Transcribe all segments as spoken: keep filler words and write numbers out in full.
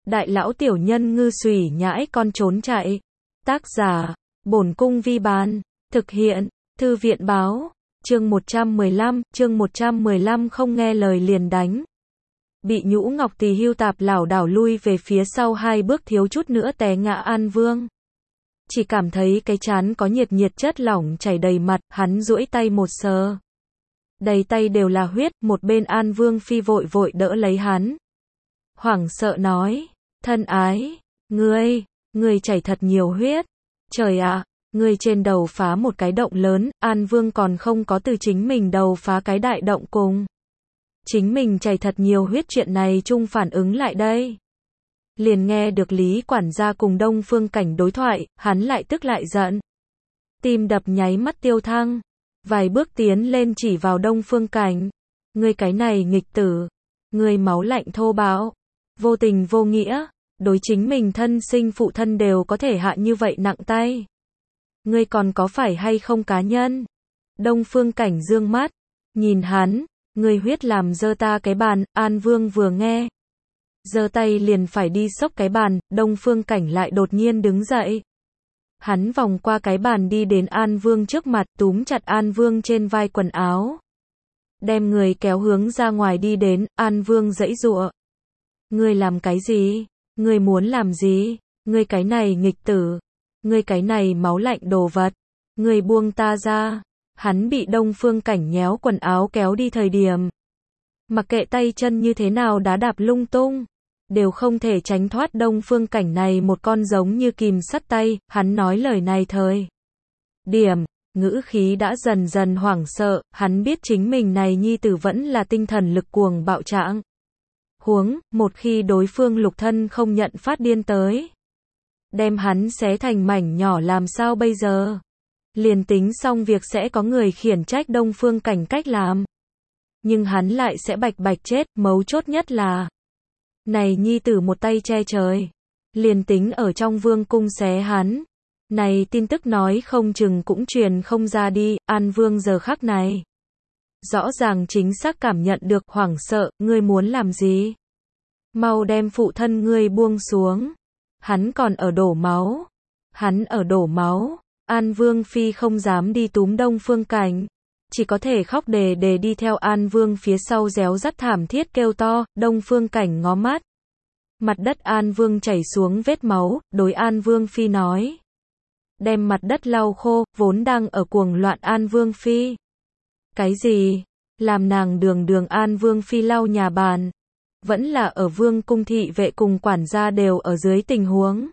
đại lão tiểu nhân ngư xùy nhãi con trốn chạy. Tác giả, Bổn Cung Vi Bán. Thực hiện, Thư viện Báo. Chương một trăm mười lăm, chương một trăm mười lăm không nghe lời liền đánh. Bị Nhũ Ngọc Tỳ hưu tạp lảo đảo lui về phía sau hai bước thiếu chút nữa té ngã An Vương. Chỉ cảm thấy cái trán có nhiệt nhiệt chất lỏng chảy đầy mặt, hắn duỗi tay một sờ. Đầy tay đều là huyết, một bên An Vương Phi vội vội đỡ lấy hắn. Hoảng sợ nói, thân ái, ngươi, ngươi chảy thật nhiều huyết. Trời ạ, ngươi trên đầu phá một cái động lớn, An Vương còn không có từ chính mình đầu phá cái đại động cùng. Chính mình chảy thật nhiều huyết chuyện này chung phản ứng lại đây. Liền nghe được Lý quản gia cùng Đông Phương Cảnh đối thoại, hắn lại tức lại giận. Tim đập nháy mắt tiêu thăng. Vài bước tiến lên chỉ vào Đông Phương Cảnh. Ngươi cái này nghịch tử. Ngươi máu lạnh thô bạo. Vô tình vô nghĩa. Đối chính mình thân sinh phụ thân đều có thể hạ như vậy nặng tay. Ngươi còn có phải hay không cá nhân? Đông Phương Cảnh dương mắt. Nhìn hắn. Ngươi huyết làm dơ ta cái bàn. An Vương vừa nghe. Giơ tay liền phải đi xốc cái bàn. Đông Phương Cảnh lại đột nhiên đứng dậy. Hắn vòng qua cái bàn đi đến An Vương trước mặt, túm chặt An Vương trên vai quần áo. Đem người kéo hướng ra ngoài đi đến, An Vương giãy giụa. Ngươi làm cái gì? Ngươi muốn làm gì? Ngươi cái này nghịch tử. Ngươi cái này máu lạnh đồ vật. Ngươi buông ta ra. Hắn bị Đông Phương Cảnh nhéo quần áo kéo đi thời điểm. Mặc kệ tay chân như thế nào đá đạp lung tung. Đều không thể tránh thoát Đông Phương Cảnh này một con giống như kìm sắt tay, hắn nói lời này thời điểm, ngữ khí đã dần dần hoảng sợ, hắn biết chính mình này nhi tử vẫn là tinh thần lực cuồng bạo trạng. Huống, một khi đối phương lục thân không nhận phát điên tới. Đem hắn xé thành mảnh nhỏ làm sao bây giờ? Liền tính xong việc sẽ có người khiển trách Đông Phương Cảnh cách làm. Nhưng hắn lại sẽ bạch bạch chết, mấu chốt nhất là này nhi tử một tay che trời. Liền tính ở trong vương cung xé hắn. Này tin tức nói không chừng cũng truyền không ra đi, An Vương giờ khắc này. Rõ ràng chính xác cảm nhận được hoảng sợ, ngươi muốn làm gì? Mau đem phụ thân ngươi buông xuống. Hắn còn ở đổ máu. Hắn ở đổ máu. An Vương Phi không dám đi túm Đông Phương Cảnh. Chỉ có thể khóc đề đề đi theo An Vương phía sau réo rắt thảm thiết kêu to, Đông Phương Cảnh ngó mắt. Mặt đất An Vương chảy xuống vết máu, đối An Vương Phi nói. Đem mặt đất lau khô, vốn đang ở cuồng loạn An Vương Phi. Cái gì? Làm nàng đường đường An Vương Phi lau nhà bàn. Vẫn là ở Vương cung thị vệ cùng quản gia đều ở dưới tình huống.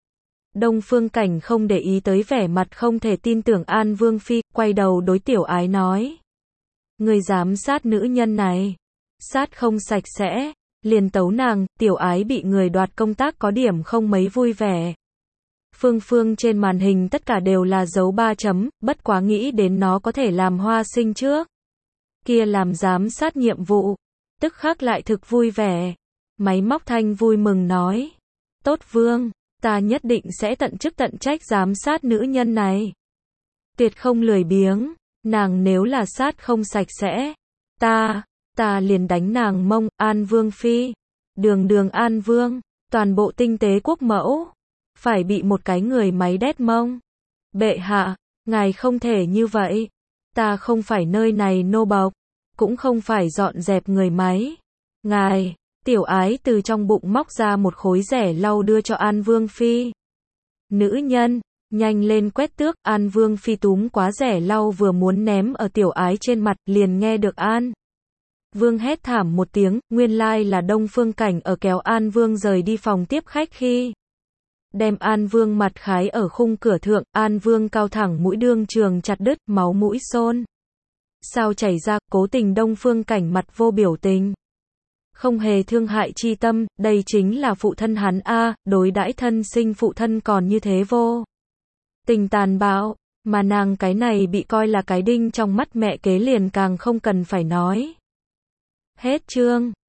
Đông Phương Cảnh không để ý tới vẻ mặt không thể tin tưởng An Vương Phi, quay đầu đối Tiểu Ái nói. Người dám sát nữ nhân này. Sát không sạch sẽ. Liền tấu nàng, Tiểu Ái bị người đoạt công tác có điểm không mấy vui vẻ. Phương phương trên màn hình tất cả đều là dấu ba chấm, bất quá nghĩ đến nó có thể làm hoa sinh trước. Kia làm giám sát nhiệm vụ. Tức khắc lại thực vui vẻ. Máy móc thanh vui mừng nói. Tốt Vương. Ta nhất định sẽ tận chức tận trách giám sát nữ nhân này. Tuyệt không lười biếng. Nàng nếu là sát không sạch sẽ. Ta, ta liền đánh nàng mông, An Vương Phi. Đường đường An Vương. Toàn bộ tinh tế quốc mẫu. Phải bị một cái người máy đét mông. Bệ hạ, ngài không thể như vậy. Ta không phải nơi này nô bộc. Cũng không phải dọn dẹp người máy. Ngài. Tiểu Ái từ trong bụng móc ra một khối rẻ lau đưa cho An Vương Phi. Nữ nhân, nhanh lên quét tước, An Vương Phi túm quá rẻ lau vừa muốn ném ở Tiểu Ái trên mặt, liền nghe được An Vương hét thảm một tiếng, nguyên lai là Đông Phương Cảnh ở kéo An Vương rời đi phòng tiếp khách khi. Đem An Vương mặt khái ở khung cửa thượng, An Vương cao thẳng mũi đương trường chặt đứt, máu mũi xôn. Sao chảy ra, cố tình Đông Phương Cảnh mặt vô biểu tình. Không hề thương hại chi tâm, đây chính là phụ thân hắn a, đối đãi thân sinh phụ thân còn như thế vô tình tàn bạo, mà nàng cái này bị coi là cái đinh trong mắt mẹ kế liền càng không cần phải nói. Hết chương.